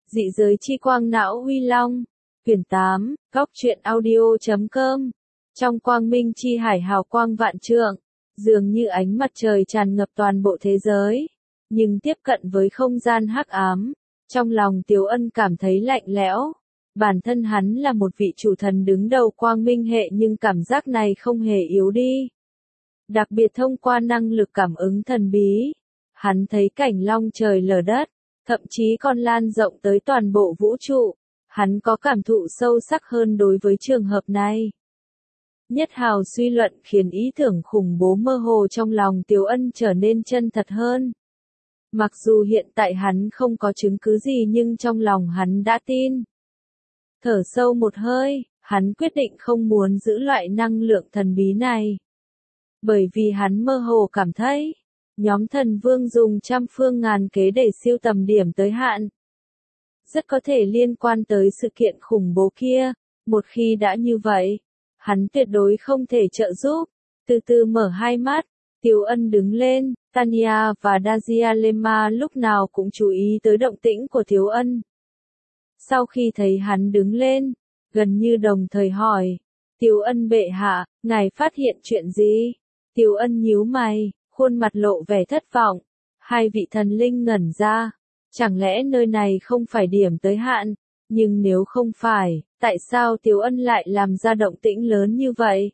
Dị giới chi quang não Huy Long. Quyển 8, Góc truyện audio.com. Trong quang minh chi hải hào quang vạn trượng, dường như ánh mặt trời tràn ngập toàn bộ thế giới, nhưng tiếp cận với không gian hắc ám, trong lòng Tiếu Ân cảm thấy lạnh lẽo. Bản thân hắn là một vị chủ thần đứng đầu quang minh hệ nhưng cảm giác này không hề yếu đi. Đặc biệt thông qua năng lực cảm ứng thần bí, hắn thấy cảnh long trời lở đất, thậm chí còn lan rộng tới toàn bộ vũ trụ. Hắn có cảm thụ sâu sắc hơn đối với trường hợp này. Nhất hào suy luận khiến ý tưởng khủng bố mơ hồ trong lòng Tiếu Ân trở nên chân thật hơn. Mặc dù hiện tại hắn không có chứng cứ gì nhưng trong lòng hắn đã tin. Thở sâu một hơi, hắn quyết định không muốn giữ loại năng lượng thần bí này. Bởi vì hắn mơ hồ cảm thấy, nhóm thần vương dùng trăm phương ngàn kế để siêu tầm điểm tới hạn. Rất có thể liên quan tới sự kiện khủng bố kia, một khi đã như vậy, hắn tuyệt đối không thể trợ giúp. Từ từ mở hai mắt, Tiếu Ân đứng lên, Tanya và Dazialema lúc nào cũng chú ý tới động tĩnh của Tiếu Ân. Sau khi thấy hắn đứng lên, gần như đồng thời hỏi, Tiếu Ân bệ hạ, ngài phát hiện chuyện gì? Tiếu Ân nhíu mày, khuôn mặt lộ vẻ thất vọng. Hai vị thần linh ngẩn ra. Chẳng lẽ nơi này không phải điểm tới hạn? Nhưng nếu không phải, tại sao Tiếu Ân lại làm ra động tĩnh lớn như vậy?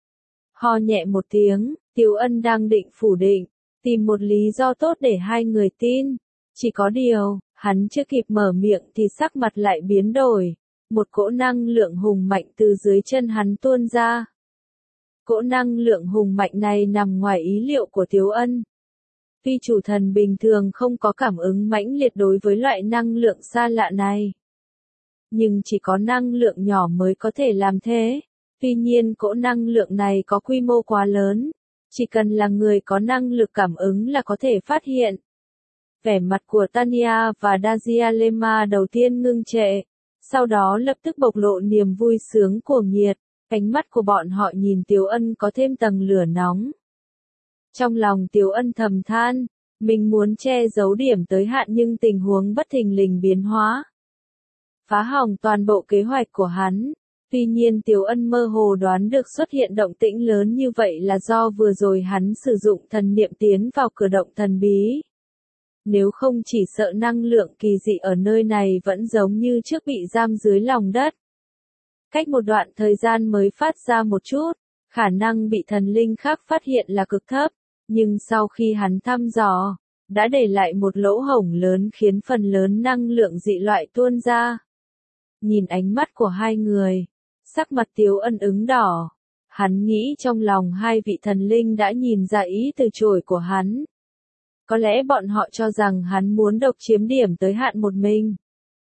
Ho nhẹ một tiếng, Tiếu Ân đang định phủ định, tìm một lý do tốt để hai người tin. Chỉ có điều, hắn chưa kịp mở miệng thì sắc mặt lại biến đổi. Một cỗ năng lượng hùng mạnh từ dưới chân hắn tuôn ra. Cỗ năng lượng hùng mạnh này nằm ngoài ý liệu của Tiếu Ân. Tuy chủ thần bình thường không có cảm ứng mãnh liệt đối với loại năng lượng xa lạ này. Nhưng chỉ có năng lượng nhỏ mới có thể làm thế. Tuy nhiên cỗ năng lượng này có quy mô quá lớn. Chỉ cần là người có năng lực cảm ứng là có thể phát hiện. Vẻ mặt của Tanya và Dazialema đầu tiên ngưng trệ. Sau đó lập tức bộc lộ niềm vui sướng cuồng nhiệt. Ánh mắt của bọn họ nhìn Tiếu Ân có thêm tầng lửa nóng. Trong lòng Tiếu Ân thầm than, mình muốn che giấu điểm tới hạn nhưng tình huống bất thình lình biến hóa. Phá hỏng toàn bộ kế hoạch của hắn. Tuy nhiên Tiếu Ân mơ hồ đoán được xuất hiện động tĩnh lớn như vậy là do vừa rồi hắn sử dụng thần niệm tiến vào cửa động thần bí. Nếu không chỉ sợ năng lượng kỳ dị ở nơi này vẫn giống như trước bị giam dưới lòng đất. Cách một đoạn thời gian mới phát ra một chút, khả năng bị thần linh khác phát hiện là cực thấp. Nhưng sau khi hắn thăm dò, đã để lại một lỗ hổng lớn khiến phần lớn năng lượng dị loại tuôn ra. Nhìn ánh mắt của hai người, sắc mặt Tiếu Ân ứng đỏ. Hắn nghĩ trong lòng hai vị thần linh đã nhìn ra ý từ chối của hắn. Có lẽ bọn họ cho rằng hắn muốn độc chiếm điểm tới hạn một mình.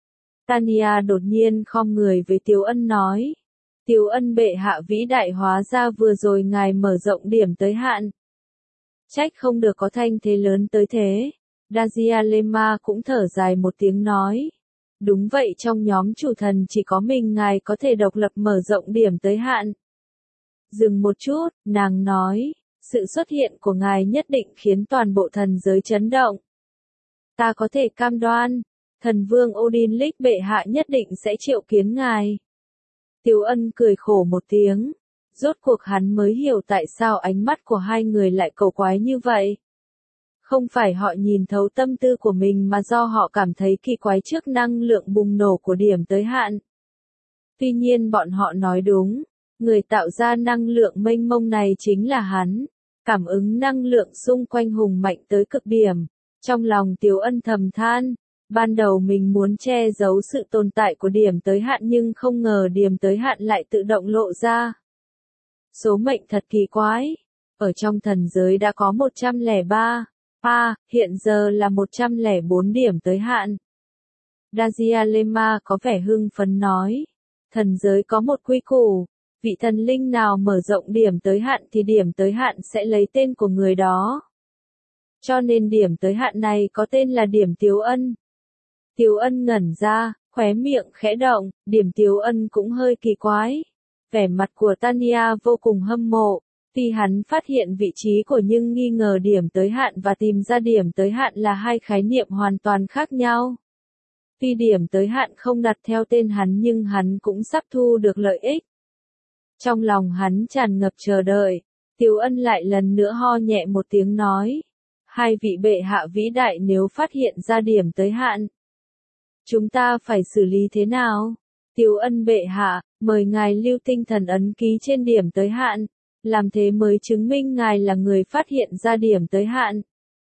Tanya đột nhiên khom người với Tiếu Ân nói. Tiếu Ân bệ hạ vĩ đại, hóa ra vừa rồi ngài mở rộng điểm tới hạn. Trách không được có thanh thế lớn tới thế. Dazialema cũng thở dài một tiếng nói. Đúng vậy, trong nhóm chủ thần chỉ có mình ngài có thể độc lập mở rộng điểm tới hạn. Dừng một chút, nàng nói. Sự xuất hiện của ngài nhất định khiến toàn bộ thần giới chấn động. Ta có thể cam đoan, thần vương Odin Lick bệ hạ nhất định sẽ triệu kiến ngài. Tiếu Ân cười khổ một tiếng. Rốt cuộc hắn mới hiểu tại sao ánh mắt của hai người lại cầu quái như vậy. Không phải họ nhìn thấu tâm tư của mình mà do họ cảm thấy kỳ quái trước năng lượng bùng nổ của điểm tới hạn. Tuy nhiên bọn họ nói đúng, người tạo ra năng lượng mênh mông này chính là hắn. Cảm ứng năng lượng xung quanh hùng mạnh tới cực điểm. Trong lòng Tiếu Ân thầm than, ban đầu mình muốn che giấu sự tồn tại của điểm tới hạn nhưng không ngờ điểm tới hạn lại tự động lộ ra. Số mệnh thật kỳ quái. Ở trong thần giới đã có 103, hiện giờ là 104 điểm tới hạn. Dazialema có vẻ hưng phấn nói. Thần giới có một quy củ. Vị thần linh nào mở rộng điểm tới hạn thì điểm tới hạn sẽ lấy tên của người đó. Cho nên điểm tới hạn này có tên là điểm Tiếu Ân. Tiếu Ân ngẩn ra, khóe miệng khẽ động, điểm Tiếu Ân cũng hơi kỳ quái. Vẻ mặt của Tanya vô cùng hâm mộ. Tuy hắn phát hiện vị trí của nhưng nghi ngờ điểm tới hạn và tìm ra điểm tới hạn là hai khái niệm hoàn toàn khác nhau. Tuy điểm tới hạn không đặt theo tên hắn nhưng hắn cũng sắp thu được lợi ích. Trong lòng hắn tràn ngập chờ đợi, Tiếu Ân lại lần nữa ho nhẹ một tiếng nói. Hai vị bệ hạ vĩ đại, nếu phát hiện ra điểm tới hạn, chúng ta phải xử lý thế nào? Tiếu Ân bệ hạ, mời ngài lưu tinh thần ấn ký trên điểm tới hạn, làm thế mới chứng minh ngài là người phát hiện ra điểm tới hạn.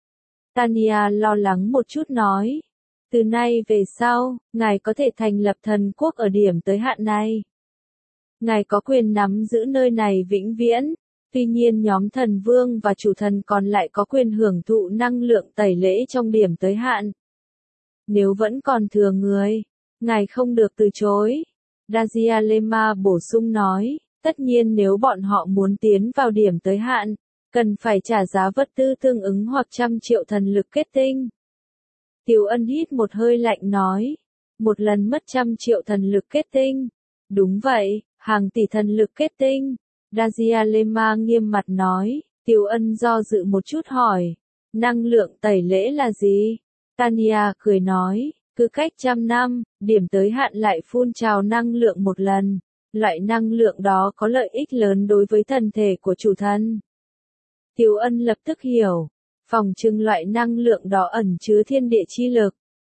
Tanya lo lắng một chút nói. Từ nay về sau, ngài có thể thành lập thần quốc ở điểm tới hạn này. Ngài có quyền nắm giữ nơi này vĩnh viễn. Tuy nhiên nhóm thần vương và chủ thần còn lại có quyền hưởng thụ năng lượng tẩy lễ trong điểm tới hạn. Nếu vẫn còn thừa người, ngài không được từ chối. Dajialema bổ sung nói, tất nhiên nếu bọn họ muốn tiến vào điểm tới hạn, cần phải trả giá vật tư tương ứng hoặc 100 triệu thần lực kết tinh. Tiếu Ân hít một hơi lạnh nói, một lần mất 100 triệu thần lực kết tinh. Đúng vậy, hàng tỷ thần lực kết tinh. Dajialema nghiêm mặt nói, Tiếu Ân do dự một chút hỏi, năng lượng tẩy lễ là gì? Tanya cười nói, cứ cách 100 năm, điểm tới hạn lại phun trào năng lượng một lần. Loại năng lượng đó có lợi ích lớn đối với thân thể của chủ thần. Tiếu Ân lập tức hiểu, phỏng chừng loại năng lượng đó ẩn chứa thiên địa chi lực.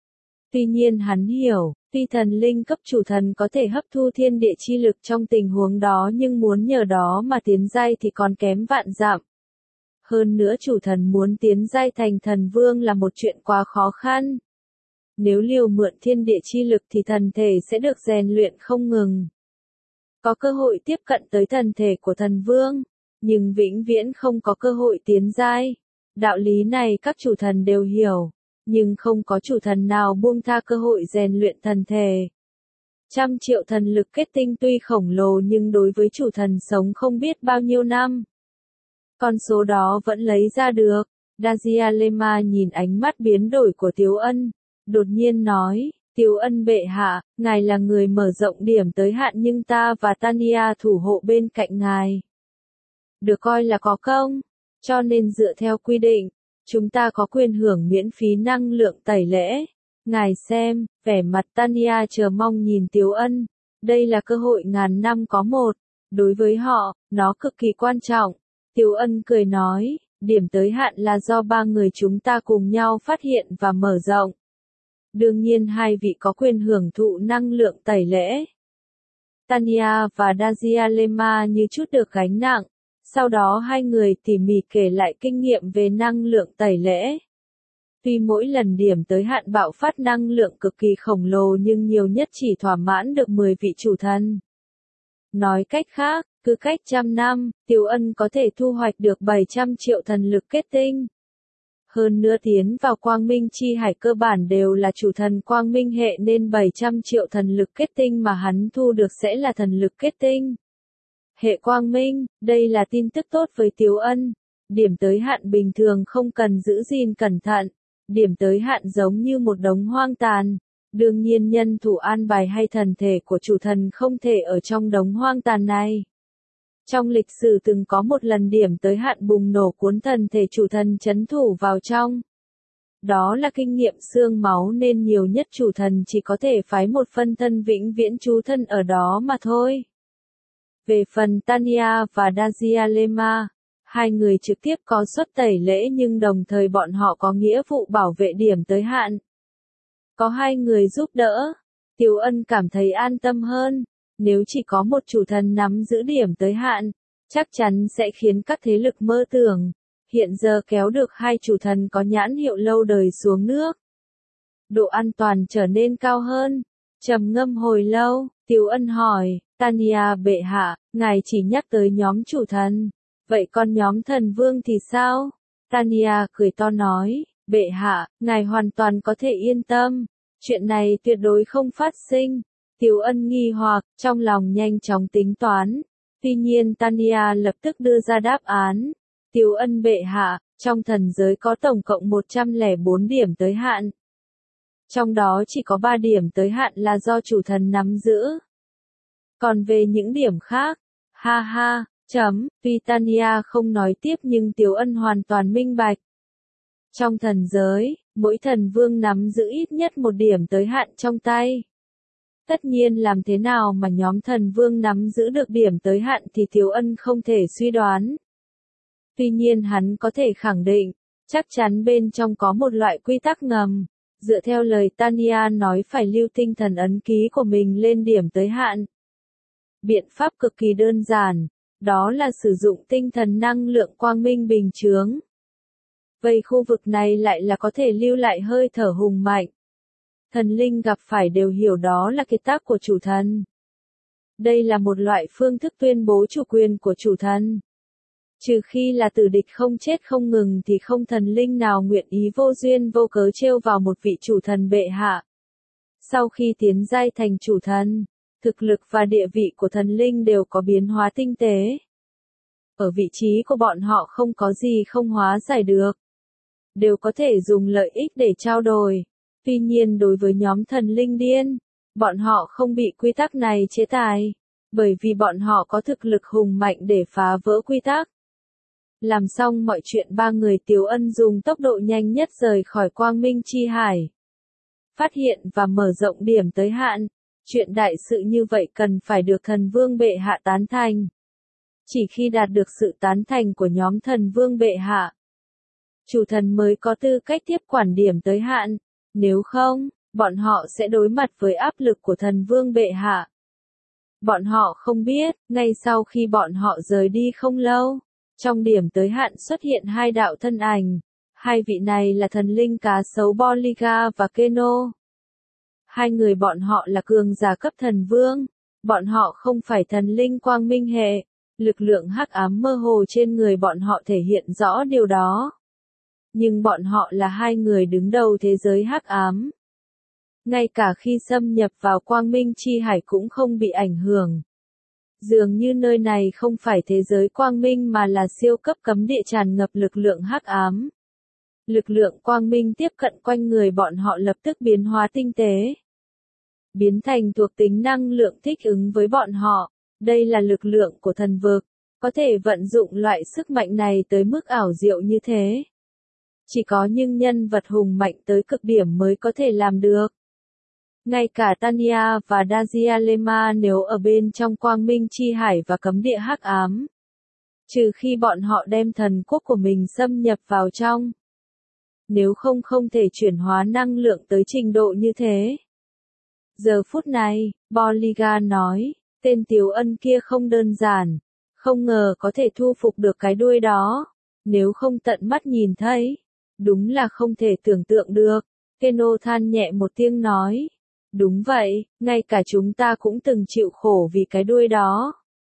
Tuy nhiên hắn hiểu, tuy thần linh cấp chủ thần có thể hấp thu thiên địa chi lực trong tình huống đó nhưng muốn nhờ đó mà tiến giai thì còn kém vạn dặm. Hơn nữa chủ thần muốn tiến giai thành thần vương là một chuyện quá khó khăn. Nếu liều mượn thiên địa chi lực thì thần thể sẽ được rèn luyện không ngừng. Có cơ hội tiếp cận tới thần thể của thần vương, nhưng vĩnh viễn không có cơ hội tiến giai. Đạo lý này các chủ thần đều hiểu, nhưng không có chủ thần nào buông tha cơ hội rèn luyện thần thể. 100 triệu thần lực kết tinh tuy khổng lồ nhưng đối với chủ thần sống không biết bao nhiêu năm, con số đó vẫn lấy ra được. Dajialema nhìn ánh mắt biến đổi của Tiếu Ân, đột nhiên nói, Tiếu Ân bệ hạ, ngài là người mở rộng điểm tới hạn nhưng ta và Tanya thủ hộ bên cạnh ngài. Được coi là có công, cho nên dựa theo quy định, chúng ta có quyền hưởng miễn phí năng lượng tẩy lễ. Ngài xem, vẻ mặt Tanya chờ mong nhìn Tiếu Ân, đây là cơ hội ngàn năm có một, đối với họ, nó cực kỳ quan trọng. Tiếu Ân cười nói, điểm tới hạn là do ba người chúng ta cùng nhau phát hiện và mở rộng. Đương nhiên hai vị có quyền hưởng thụ năng lượng tẩy lễ. Tanya và Dajialema như chút được gánh nặng. Sau đó hai người tỉ mỉ kể lại kinh nghiệm về năng lượng tẩy lễ. Tuy mỗi lần điểm tới hạn bạo phát năng lượng cực kỳ khổng lồ nhưng nhiều nhất chỉ thỏa mãn được 10 vị chủ thần. Nói cách khác, cứ cách 100 năm, Tiếu Ân có thể thu hoạch được 700 triệu thần lực kết tinh. Hơn nữa tiến vào quang minh chi hải cơ bản đều là chủ thần quang minh hệ nên 700 triệu thần lực kết tinh mà hắn thu được sẽ là thần lực kết tinh hệ quang minh. Đây là tin tức tốt với Tiếu Ân. Điểm tới hạn bình thường không cần giữ gìn cẩn thận. Điểm tới hạn giống như một đống hoang tàn. Đương nhiên nhân thủ an bài hay thần thể của chủ thần không thể ở trong đống hoang tàn này. Trong lịch sử từng có một lần điểm tới hạn bùng nổ cuốn thần thể chủ thần trấn thủ vào trong. Đó là kinh nghiệm xương máu nên nhiều nhất chủ thần chỉ có thể phái một phân thân vĩnh viễn trú thân ở đó mà thôi. Về phần Tanya và Dajialema, hai người trực tiếp có suất tẩy lễ nhưng đồng thời bọn họ có nghĩa vụ bảo vệ điểm tới hạn. Có hai người giúp đỡ, Tiếu Ân cảm thấy an tâm hơn. Nếu chỉ có một chủ thần nắm giữ điểm tới hạn, chắc chắn sẽ khiến các thế lực mơ tưởng. Hiện giờ kéo được hai chủ thần có nhãn hiệu lâu đời xuống nước. Độ an toàn trở nên cao hơn. Trầm ngâm hồi lâu, Tiếu Ân hỏi, Tanya bệ hạ, ngài chỉ nhắc tới nhóm chủ thần. Vậy còn nhóm thần vương thì sao? Tanya cười to nói, bệ hạ, ngài hoàn toàn có thể yên tâm. Chuyện này tuyệt đối không phát sinh. Tiếu Ân nghi hoặc, trong lòng nhanh chóng tính toán. Tuy nhiên Tanya lập tức đưa ra đáp án. Tiếu Ân bệ hạ, trong thần giới có tổng cộng 104 điểm tới hạn. Trong đó chỉ có 3 điểm tới hạn là do chủ thần nắm giữ. Còn về những điểm khác, ha ha, tuy Tanya không nói tiếp nhưng Tiếu Ân hoàn toàn minh bạch. Trong thần giới, mỗi thần vương nắm giữ ít nhất một điểm tới hạn trong tay. Tất nhiên làm thế nào mà nhóm thần vương nắm giữ được điểm tới hạn thì Tiếu Ân không thể suy đoán. Tuy nhiên hắn có thể khẳng định, chắc chắn bên trong có một loại quy tắc ngầm. Dựa theo lời Tanya nói phải lưu tinh thần ấn ký của mình lên điểm tới hạn. Biện pháp cực kỳ đơn giản, đó là sử dụng tinh thần năng lượng quang minh bình chướng. Vậy khu vực này lại là có thể lưu lại hơi thở hùng mạnh. Thần linh gặp phải đều hiểu đó là kiệt tác của chủ thần. Đây là một loại phương thức tuyên bố chủ quyền của chủ thần. Trừ khi là tử địch không chết không ngừng thì không thần linh nào nguyện ý vô duyên vô cớ trêu vào một vị chủ thần bệ hạ. Sau khi tiến giai thành chủ thần, thực lực và địa vị của thần linh đều có biến hóa tinh tế. Ở vị trí của bọn họ không có gì không hóa giải được. Đều có thể dùng lợi ích để trao đổi. Tuy nhiên đối với nhóm thần linh điên, bọn họ không bị quy tắc này chế tài, bởi vì bọn họ có thực lực hùng mạnh để phá vỡ quy tắc. Làm xong mọi chuyện ba người Tiếu Ân dùng tốc độ nhanh nhất rời khỏi Quang Minh Chi Hải. Phát hiện và mở rộng điểm tới hạn, chuyện đại sự như vậy cần phải được thần vương bệ hạ tán thành. Chỉ khi đạt được sự tán thành của nhóm thần vương bệ hạ, chủ thần mới có tư cách tiếp quản điểm tới hạn, nếu không, bọn họ sẽ đối mặt với áp lực của thần vương bệ hạ. Bọn họ không biết, ngay sau khi bọn họ rời đi không lâu, trong điểm tới hạn xuất hiện hai đạo thân ảnh. Hai vị này là thần linh cá sấu Bolliga và Keno. Hai người bọn họ là cường giả cấp thần vương. Bọn họ không phải thần linh quang minh hệ. Lực lượng hắc ám mơ hồ trên người bọn họ thể hiện rõ điều đó. Nhưng bọn họ là hai người đứng đầu thế giới hắc ám. Ngay cả khi xâm nhập vào Quang Minh Chi Hải cũng không bị ảnh hưởng. Dường như nơi này không phải thế giới quang minh mà là siêu cấp cấm địa tràn ngập lực lượng hắc ám. Lực lượng quang minh tiếp cận quanh người bọn họ lập tức biến hóa tinh tế. Biến thành thuộc tính năng lượng thích ứng với bọn họ. Đây là lực lượng của thần vực. Có thể vận dụng loại sức mạnh này tới mức ảo diệu như thế. Chỉ có những nhân vật hùng mạnh tới cực điểm mới có thể làm được. Ngay cả Tanya và Dazialema nếu ở bên trong Quang Minh Chi Hải và cấm địa hắc ám. Trừ khi bọn họ đem thần quốc của mình xâm nhập vào trong. Nếu không không thể chuyển hóa năng lượng tới trình độ như thế. Giờ phút này, Bolliga nói, tên Tiếu Ân kia không đơn giản. Không ngờ có thể thu phục được cái đuôi đó. Nếu không tận mắt nhìn thấy. Đúng là không thể tưởng tượng được. Keno than nhẹ một tiếng nói. Đúng vậy, ngay cả chúng ta cũng từng chịu khổ vì cái đuôi đó.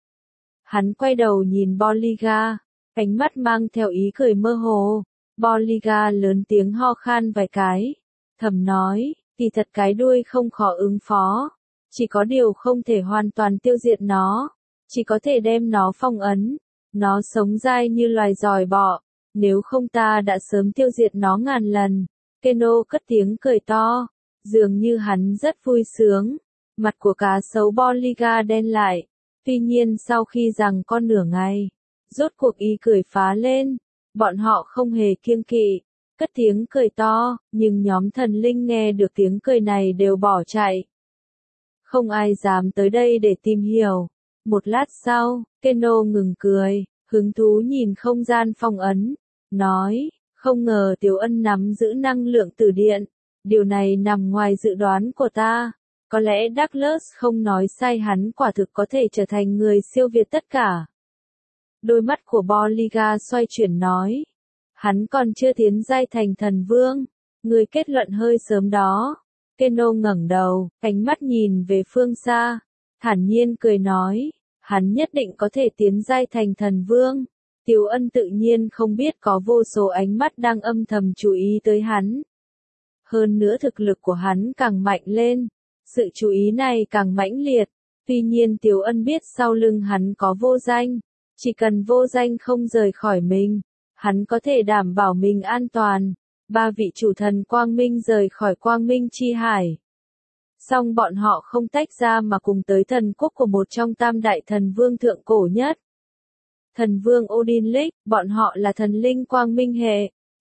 Hắn quay đầu nhìn Bolliga, ánh mắt mang theo ý cười mơ hồ. Bolliga lớn tiếng ho khan vài cái, thầm nói, kỳ thật cái đuôi không khó ứng phó. Chỉ có điều không thể hoàn toàn tiêu diệt nó, chỉ có thể đem nó phong ấn. Nó sống dai như loài giòi bọ, nếu không ta đã sớm tiêu diệt nó ngàn lần. Keno cất tiếng cười to. Dường như hắn rất vui sướng, mặt của cá sấu Bolliga đen lại, tuy nhiên sau khi rằng con nửa ngày, rốt cuộc ý cười phá lên, bọn họ không hề kiêng kỵ, cất tiếng cười to, nhưng nhóm thần linh nghe được tiếng cười này đều bỏ chạy. Không ai dám tới đây để tìm hiểu. Một lát sau, Keno ngừng cười, hứng thú nhìn không gian phong ấn, nói, không ngờ Tiếu Ân nắm giữ năng lượng từ điện. Điều này nằm ngoài dự đoán của ta. Có lẽ Douglas không nói sai, hắn quả thực có thể trở thành người siêu việt tất cả. Đôi mắt của Bolliga xoay chuyển nói. Hắn còn chưa tiến giai thành thần vương. Người kết luận hơi sớm đó. Keno ngẩng đầu, ánh mắt nhìn về phương xa. Thản nhiên cười nói. Hắn nhất định có thể tiến giai thành thần vương. Tiếu Ân tự nhiên không biết có vô số ánh mắt đang âm thầm chú ý tới hắn. Hơn nữa thực lực của hắn càng mạnh lên, sự chú ý này càng mãnh liệt. Tuy nhiên Tiếu Ân biết sau lưng hắn có vô danh, chỉ cần vô danh không rời khỏi mình, hắn có thể đảm bảo mình an toàn. Ba vị chủ thần Quang Minh rời khỏi Quang Minh Chi Hải. Song bọn họ không tách ra mà cùng tới thần quốc của một trong tam đại thần vương thượng cổ nhất. Thần vương Odin Lick, bọn họ là thần linh Quang Minh hệ.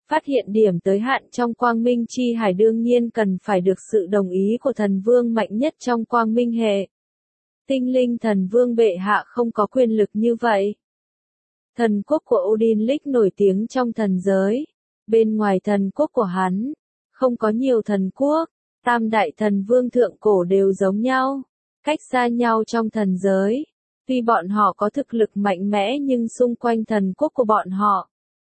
Phát hiện điểm tới hạn trong Quang Minh Chi Hải đương nhiên cần phải được sự đồng ý của thần vương mạnh nhất trong Quang Minh hệ. Tinh linh thần vương bệ hạ không có quyền lực như vậy. Thần quốc của Odinlick nổi tiếng trong thần giới. Bên ngoài thần quốc của hắn, không có nhiều thần quốc, tam đại thần vương thượng cổ đều giống nhau, cách xa nhau trong thần giới. Tuy bọn họ có thực lực mạnh mẽ nhưng xung quanh thần quốc của bọn họ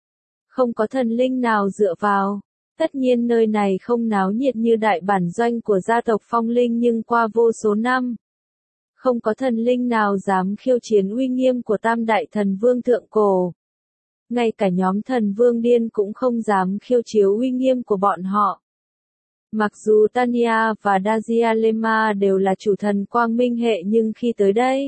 không có thần linh nào dựa vào. Tất nhiên nơi này không náo nhiệt như đại bản doanh của gia tộc Phong Linh nhưng qua vô số năm, không có thần linh nào dám khiêu chiến uy nghiêm của tam đại thần vương thượng cổ. Ngay cả nhóm thần vương điên cũng không dám khiêu chiếu uy nghiêm của bọn họ. Mặc dù Tanya và Dazialema đều là chủ thần quang minh hệ nhưng khi tới đây,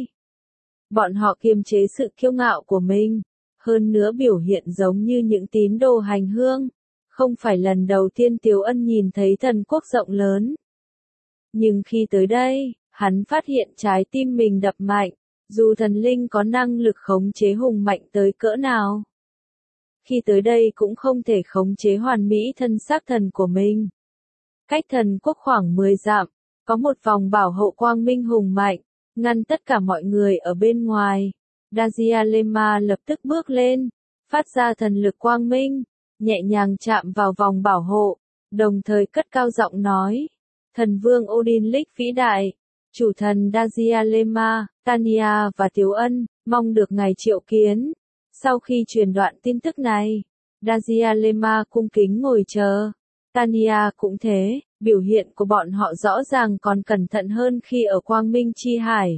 bọn họ kiềm chế sự kiêu ngạo của mình, hơn nữa biểu hiện giống như những tín đồ hành hương. Không phải lần đầu tiên Tiếu Ân nhìn thấy thần quốc rộng lớn. Nhưng khi tới đây, hắn phát hiện trái tim mình đập mạnh, dù thần linh có năng lực khống chế hùng mạnh tới cỡ nào. Khi tới đây cũng không thể khống chế hoàn mỹ thân xác thần của mình. Cách thần quốc khoảng 10 dặm, có một vòng bảo hộ quang minh hùng mạnh, ngăn tất cả mọi người ở bên ngoài. Dazialema lập tức bước lên, phát ra thần lực quang minh, nhẹ nhàng chạm vào vòng bảo hộ, đồng thời cất cao giọng nói: Thần vương Odinlick vĩ đại, chủ thần Dazialema, Tanya và Tiếu Ân, mong được ngài triệu kiến. Sau khi truyền đoạn tin tức này, Dazialema cung kính ngồi chờ. Tanya cũng thế, biểu hiện của bọn họ rõ ràng còn cẩn thận hơn khi ở Quang Minh Chi Hải.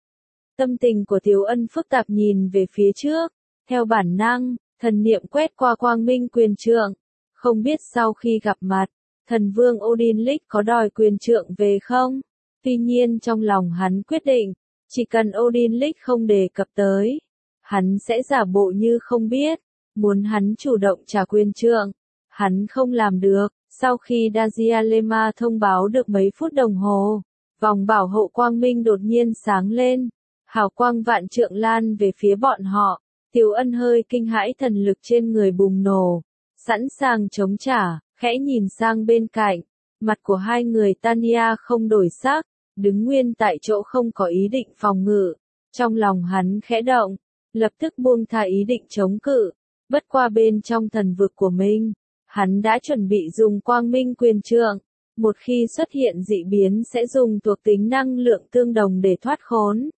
Tâm tình của Tiếu Ân phức tạp nhìn về phía trước, theo bản năng, thần niệm quét qua Quang Minh quyền trượng. Không biết sau khi gặp mặt, thần vương Odinlick có đòi quyền trượng về không? Tuy nhiên trong lòng hắn quyết định, chỉ cần Odinlick không đề cập tới, hắn sẽ giả bộ như không biết. Muốn hắn chủ động trả quyền trượng, hắn không làm được. Sau khi Dazialema thông báo được mấy phút đồng hồ, vòng bảo hộ quang minh đột nhiên sáng lên, hào quang vạn trượng lan về phía bọn họ. Tiếu Ân hơi kinh hãi, thần lực trên người bùng nổ, sẵn sàng chống trả, khẽ nhìn sang bên cạnh, mặt của hai người Tanya không đổi sắc, đứng nguyên tại chỗ không có ý định phòng ngự. Trong lòng hắn khẽ động, lập tức buông tha ý định chống cự, bất qua bên trong thần vực của mình, hắn đã chuẩn bị dùng quang minh quyền trượng, một khi xuất hiện dị biến sẽ dùng thuộc tính năng lượng tương đồng để thoát khốn.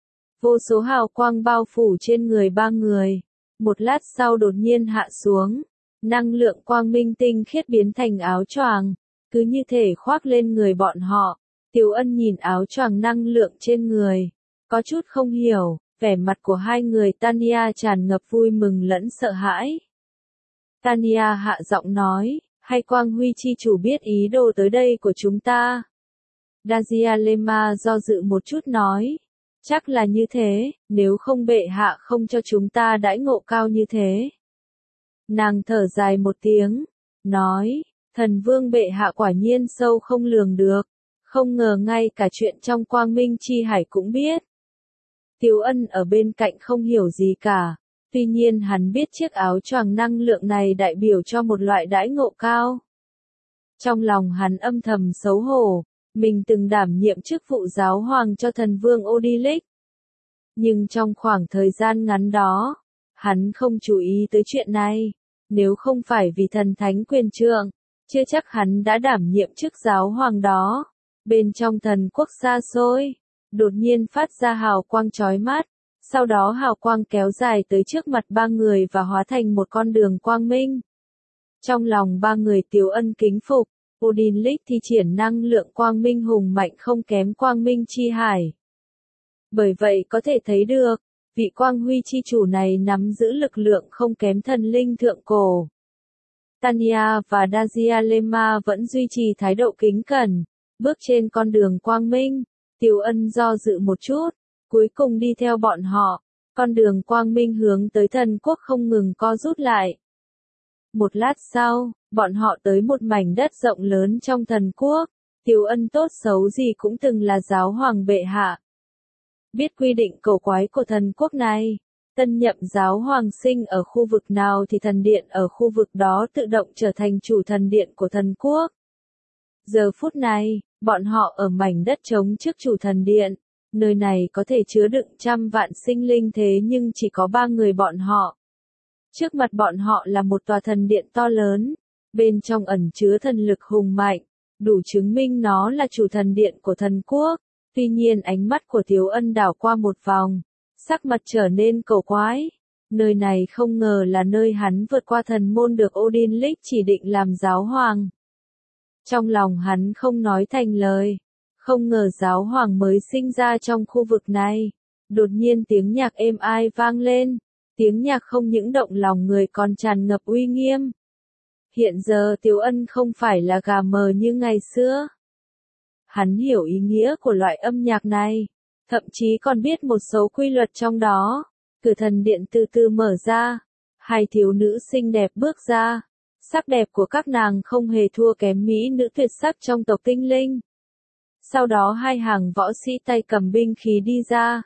Vô số hào quang bao phủ trên người ba người, một lát sau đột nhiên hạ xuống, năng lượng quang minh tinh khiết biến thành áo choàng, cứ như thể khoác lên người bọn họ. Tiếu Ân nhìn áo choàng năng lượng trên người, có chút không hiểu, vẻ mặt của hai người Tanya tràn ngập vui mừng lẫn sợ hãi. Tanya hạ giọng nói, hay Quang Huy chi chủ biết ý đồ tới đây của chúng ta? Dazialema do dự một chút nói, chắc là như thế, nếu không bệ hạ không cho chúng ta đãi ngộ cao như thế. Nàng thở dài một tiếng, nói, thần vương bệ hạ quả nhiên sâu không lường được, không ngờ ngay cả chuyện trong Quang Minh Chi Hải cũng biết. Tiếu Ân ở bên cạnh không hiểu gì cả, tuy nhiên hắn biết chiếc áo choàng năng lượng này đại biểu cho một loại đãi ngộ cao. Trong lòng hắn âm thầm xấu hổ, mình từng đảm nhiệm chức vụ giáo hoàng cho thần vương Odinlick. Nhưng trong khoảng thời gian ngắn đó, hắn không chú ý tới chuyện này, nếu không phải vì thần thánh quyền trượng, chưa chắc hắn đã đảm nhiệm chức giáo hoàng đó. Bên trong thần quốc xa xôi, đột nhiên phát ra hào quang chói mắt, sau đó hào quang kéo dài tới trước mặt ba người và hóa thành một con đường quang minh. Trong lòng ba người Tiếu Ân kính phục, Odinlick thi triển năng lượng quang minh hùng mạnh không kém Quang Minh Chi Hải. Bởi vậy có thể thấy được, vị Quang Huy chi chủ này nắm giữ lực lượng không kém thần linh thượng cổ. Tanya và Dazialema vẫn duy trì thái độ kính cẩn, bước trên con đường quang minh. Tiếu Ân do dự một chút, cuối cùng đi theo bọn họ. Con đường quang minh hướng tới thần quốc không ngừng co rút lại. Một lát sau, bọn họ tới một mảnh đất rộng lớn trong thần quốc. Tiếu Ân tốt xấu gì cũng từng là giáo hoàng bệ hạ. Biết quy định cổ quái của thần quốc này, Tân nhậm giáo hoàng sinh ở khu vực nào thì thần điện ở khu vực đó tự động trở thành chủ thần điện của thần quốc. Giờ phút này, bọn họ ở mảnh đất trống trước chủ thần điện. Nơi này có thể chứa đựng trăm vạn sinh linh thế nhưng chỉ có 3 người bọn họ. Trước mặt bọn họ là một tòa thần điện to lớn. Bên trong ẩn chứa thần lực hùng mạnh, đủ chứng minh nó là chủ thần điện của thần quốc. Tuy nhiên ánh mắt của Tiếu Ân đảo qua một vòng, sắc mặt trở nên cầu quái. Nơi này không ngờ là nơi hắn vượt qua thần môn được Odin Lick chỉ định làm giáo hoàng. Trong lòng hắn không nói thành lời. Không ngờ giáo hoàng mới sinh ra trong khu vực này. Đột nhiên tiếng nhạc êm ai vang lên. Tiếng nhạc không những động lòng người còn tràn ngập uy nghiêm. Hiện giờ Tiếu Ân không phải là gà mờ như ngày xưa. Hắn hiểu ý nghĩa của loại âm nhạc này. Thậm chí còn biết một số quy luật trong đó. Cửa thần điện từ từ mở ra. 2 thiếu nữ xinh đẹp bước ra. Sắc đẹp của các nàng không hề thua kém mỹ nữ tuyệt sắc trong tộc tinh linh. Sau đó 2 hàng võ sĩ tay cầm binh khí đi ra.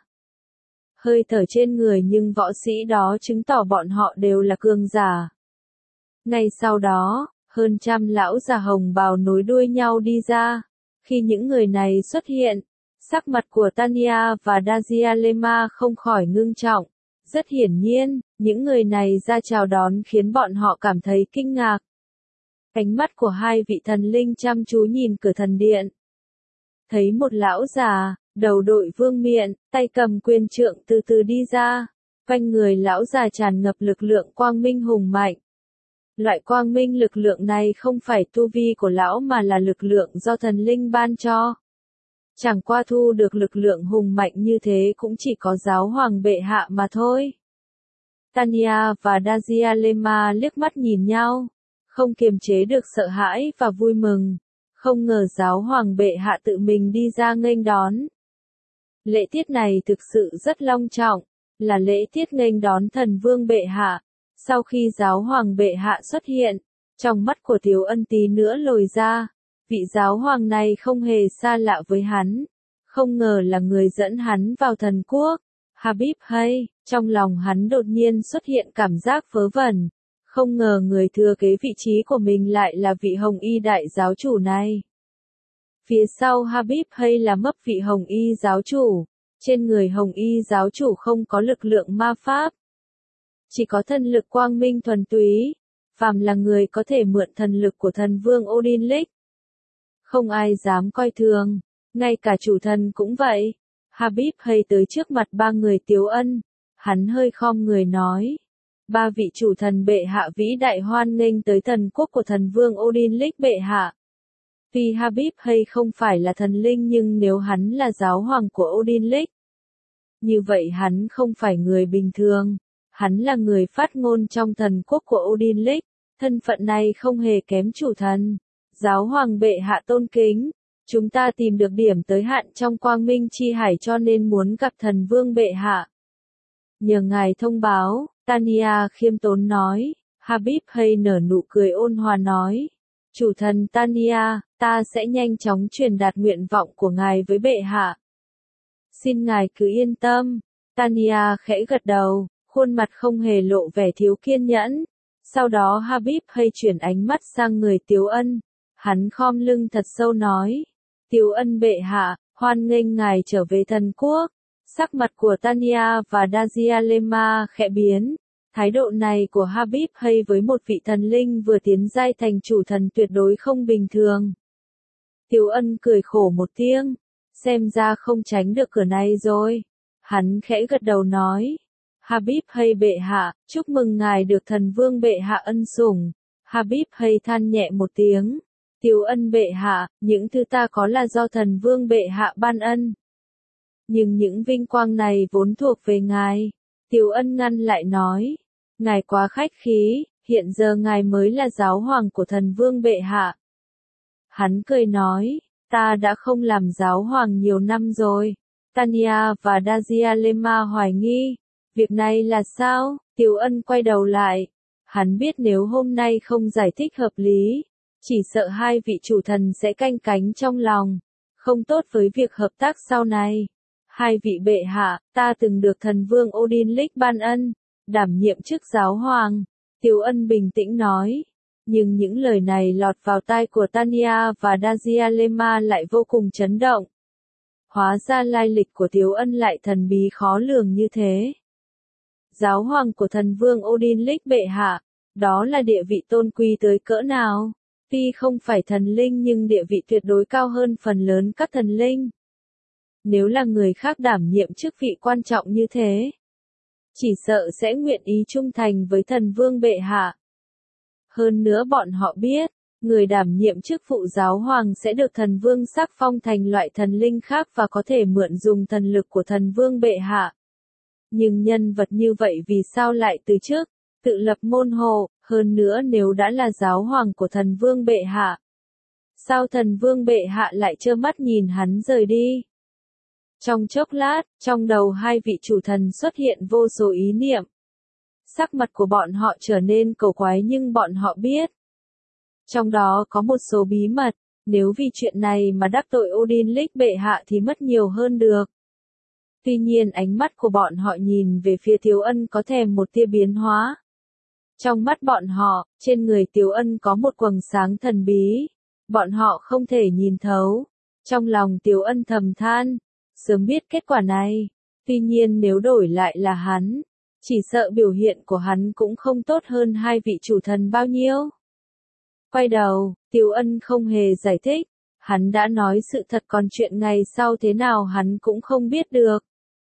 Hơi thở trên người nhưng võ sĩ đó chứng tỏ bọn họ đều là cường giả. Ngay sau đó, hơn trăm lão già hồng bào nối đuôi nhau đi ra. Khi những người này xuất hiện, sắc mặt của Tanya và Dazialema không khỏi ngưng trọng. Rất hiển nhiên, những người này ra chào đón khiến bọn họ cảm thấy kinh ngạc. Ánh mắt của 2 vị thần linh chăm chú nhìn cửa thần điện. Thấy một lão già, đầu đội vương miện, tay cầm quyền trượng từ từ đi ra. Quanh người lão già tràn ngập lực lượng quang minh hùng mạnh. Loại quang minh lực lượng này không phải tu vi của lão mà là lực lượng do thần linh ban cho. Chẳng qua thu được lực lượng hùng mạnh như thế cũng chỉ có giáo hoàng bệ hạ mà thôi. Tanya và Dazialema liếc mắt nhìn nhau, không kiềm chế được sợ hãi và vui mừng. Không ngờ giáo hoàng bệ hạ tự mình đi ra nghênh đón. Lễ tiết này thực sự rất long trọng, là lễ tiết nghênh đón thần vương bệ hạ. Sau khi giáo hoàng bệ hạ xuất hiện, trong mắt của Tiếu Ân tí nữa lồi ra. Vị giáo hoàng này không hề xa lạ với hắn. Không ngờ là người dẫn hắn vào thần quốc. Habib hay, trong lòng hắn đột nhiên xuất hiện cảm giác vớ vẩn. Không ngờ người thừa kế vị trí của mình lại là vị hồng y đại giáo chủ này. Phía sau Habib hay là mấp vị hồng y giáo chủ. Trên người hồng y giáo chủ không có lực lượng ma pháp. Chỉ có thần lực quang minh thuần túy. Phàm là người có thể mượn thần lực của thần vương Odin Lick. Không ai dám coi thường, ngay cả chủ thần cũng vậy. Habib hay tới trước mặt 3 người Tiếu Ân, hắn hơi khom người nói. 3 vị chủ thần bệ hạ vĩ đại hoan nghênh tới thần quốc của thần vương Odin Lick bệ hạ. Tuy Habib hay không phải là thần linh nhưng nếu hắn là giáo hoàng của Odin Lick, như vậy hắn không phải người bình thường. Hắn là người phát ngôn trong thần quốc của Odin Lick, thân phận này không hề kém chủ thần. Giáo hoàng bệ hạ tôn kính, chúng ta tìm được điểm tới hạn trong quang minh chi hải cho nên muốn gặp thần vương bệ hạ. Nhờ ngài thông báo, Tanya khiêm tốn nói. Habib hay nở nụ cười ôn hòa nói. Chủ thần Tanya, ta sẽ nhanh chóng truyền đạt nguyện vọng của ngài với bệ hạ. Xin ngài cứ yên tâm. Tanya khẽ gật đầu, khuôn mặt không hề lộ vẻ thiếu kiên nhẫn. Sau đó Habib hay chuyển ánh mắt sang người Tiếu Ân. Hắn khom lưng thật sâu nói. Tiếu Ân bệ hạ, hoan nghênh ngài trở về thần quốc. Sắc mặt của Tanya và Dazialema khẽ biến. Thái độ này của Habib hay với một vị thần linh vừa tiến giai thành chủ thần tuyệt đối không bình thường. Tiếu Ân cười khổ một tiếng. Xem ra không tránh được cửa này rồi. Hắn khẽ gật đầu nói. Habib hay bệ hạ, chúc mừng ngài được thần vương bệ hạ ân sủng. Habib hay than nhẹ một tiếng. Tiếu Ân bệ hạ, những thứ ta có là do thần vương bệ hạ ban ân. Nhưng những vinh quang này vốn thuộc về ngài. Tiếu Ân ngăn lại nói. Ngài quá khách khí, hiện giờ ngài mới là giáo hoàng của thần vương bệ hạ. Hắn cười nói, ta đã không làm giáo hoàng nhiều năm rồi. Tanya và Dazialema hoài nghi. Việc này là sao? Tiếu Ân quay đầu lại. Hắn biết nếu hôm nay không giải thích hợp lý, chỉ sợ 2 vị chủ thần sẽ canh cánh trong lòng, không tốt với việc hợp tác sau này. Hai vị bệ hạ, ta từng được thần vương Odin Lick ban ân, đảm nhiệm chức giáo hoàng. Tiếu Ân bình tĩnh nói. Nhưng những lời này lọt vào tai của Tanya và Dazialema lại vô cùng chấn động. Hóa ra lai lịch của Tiếu Ân lại thần bí khó lường như thế. Giáo hoàng của thần vương Odin Lick bệ hạ, đó là địa vị tôn quý tới cỡ nào? Tuy không phải thần linh nhưng địa vị tuyệt đối cao hơn phần lớn các thần linh. Nếu là người khác đảm nhiệm chức vị quan trọng như thế, chỉ sợ sẽ nguyện ý trung thành với thần vương bệ hạ. Hơn nữa bọn họ biết, người đảm nhiệm chức vụ giáo hoàng sẽ được thần vương sắc phong thành loại thần linh khác và có thể mượn dùng thần lực của thần vương bệ hạ. Nhưng nhân vật như vậy vì sao lại từ chức, tự lập môn hộ, hơn nữa nếu đã là giáo hoàng của thần vương bệ hạ. Sao thần vương bệ hạ lại trơ mắt nhìn hắn rời đi? Trong chốc lát, trong đầu hai vị chủ thần xuất hiện vô số ý niệm. Sắc mặt của bọn họ trở nên cầu quái nhưng bọn họ biết. Trong đó có một số bí mật, nếu vì chuyện này mà đắc tội Odin Lick bệ hạ thì mất nhiều hơn được. Tuy nhiên ánh mắt của bọn họ nhìn về phía Tiếu Ân có thèm một tia biến hóa. Trong mắt bọn họ, trên người Tiếu Ân có một quầng sáng thần bí. Bọn họ không thể nhìn thấu. Trong lòng Tiếu Ân thầm than, sớm biết kết quả này. Tuy nhiên nếu đổi lại là hắn, chỉ sợ biểu hiện của hắn cũng không tốt hơn hai vị chủ thần bao nhiêu. Quay đầu, Tiếu Ân không hề giải thích. Hắn đã nói sự thật còn chuyện ngày sau thế nào hắn cũng không biết được.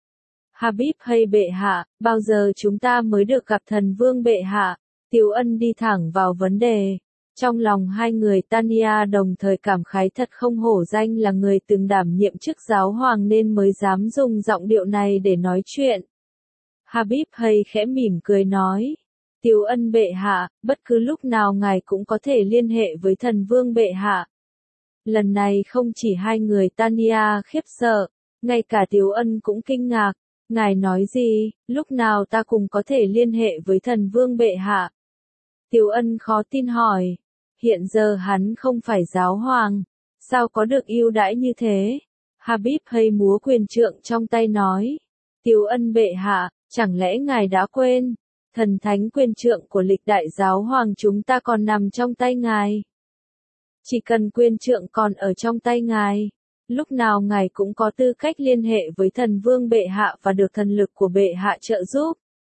Habib hay bệ hạ, bao giờ chúng ta mới được gặp thần vương bệ hạ? Tiếu Ân đi thẳng vào vấn đề. Trong lòng hai người Tanya đồng thời cảm khái thật không hổ danh là người từng đảm nhiệm chức giáo hoàng nên mới dám dùng giọng điệu này để nói chuyện. Habib hay khẽ mỉm cười nói. Tiếu Ân bệ hạ, bất cứ lúc nào ngài cũng có thể liên hệ với thần vương bệ hạ. Lần này không chỉ hai người Tanya khiếp sợ, ngay cả Tiếu Ân cũng kinh ngạc. Ngài nói gì, lúc nào ta cùng có thể liên hệ với thần vương bệ hạ? Tiếu Ân khó tin hỏi. Hiện giờ hắn không phải giáo hoàng, sao có được ưu đãi như thế? Habib hay múa quyền trượng trong tay nói. Tiếu Ân bệ hạ, chẳng lẽ ngài đã quên? Thần thánh quyền trượng của lịch đại giáo hoàng chúng ta còn nằm trong tay ngài. Chỉ cần quyền trượng còn ở trong tay ngài, lúc nào ngài cũng có tư cách liên hệ với thần vương bệ hạ và được thần lực của bệ hạ trợ giúp.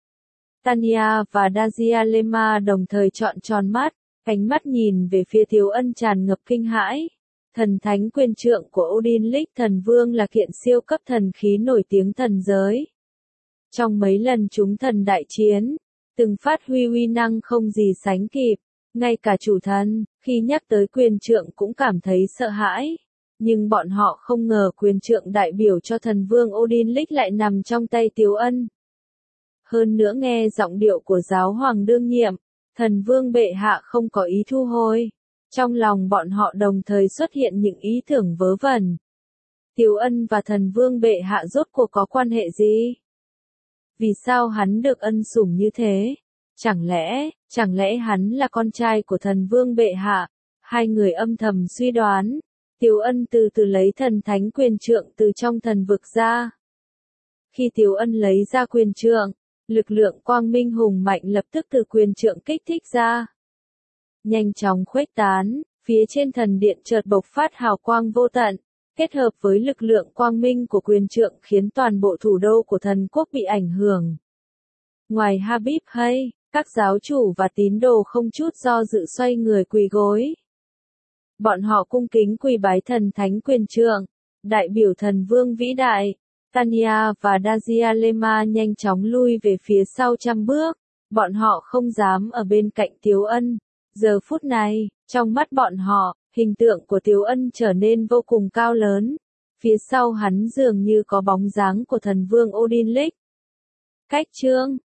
Tanya và Dazialema đồng thời trọn tròn mắt, ánh mắt nhìn về phía Tiếu Ân tràn ngập kinh hãi. Thần thánh quyền trượng của Odin Lick thần vương là kiện siêu cấp thần khí nổi tiếng thần giới. Trong mấy lần chúng thần đại chiến, từng phát huy uy năng không gì sánh kịp, ngay cả chủ thần, khi nhắc tới quyền trượng cũng cảm thấy sợ hãi. Nhưng bọn họ không ngờ quyền trượng đại biểu cho thần vương Odin Lick lại nằm trong tay Tiếu Ân. Hơn nữa nghe giọng điệu của giáo hoàng đương nhiệm, thần vương bệ hạ không có ý thu hồi. Trong lòng bọn họ đồng thời xuất hiện những ý tưởng vớ vẩn. Tiếu Ân và thần vương bệ hạ rốt cuộc có quan hệ gì? Vì sao hắn được ân sủng như thế? Chẳng lẽ hắn là con trai của thần vương bệ hạ? Hai người âm thầm suy đoán. Tiếu Ân từ từ lấy thần thánh quyền trượng từ trong thần vực ra. Khi Tiếu Ân lấy ra quyền trượng, lực lượng quang minh hùng mạnh lập tức từ quyền trượng kích thích ra. Nhanh chóng khuếch tán, phía trên thần điện chợt bộc phát hào quang vô tận, kết hợp với lực lượng quang minh của quyền trượng khiến toàn bộ thủ đô của thần quốc bị ảnh hưởng. Ngoài Habib hay, các giáo chủ và tín đồ không chút do dự xoay người quỳ gối. Bọn họ cung kính quỳ bái thần thánh quyền trượng, đại biểu thần vương vĩ đại. Tanya và Dazialema nhanh chóng lui về phía sau 100 bước, bọn họ không dám ở bên cạnh Tiếu Ân. Giờ phút này, trong mắt bọn họ, hình tượng của Tiếu Ân trở nên vô cùng cao lớn. Phía sau hắn dường như có bóng dáng của thần vương Odin Lick. Cách chương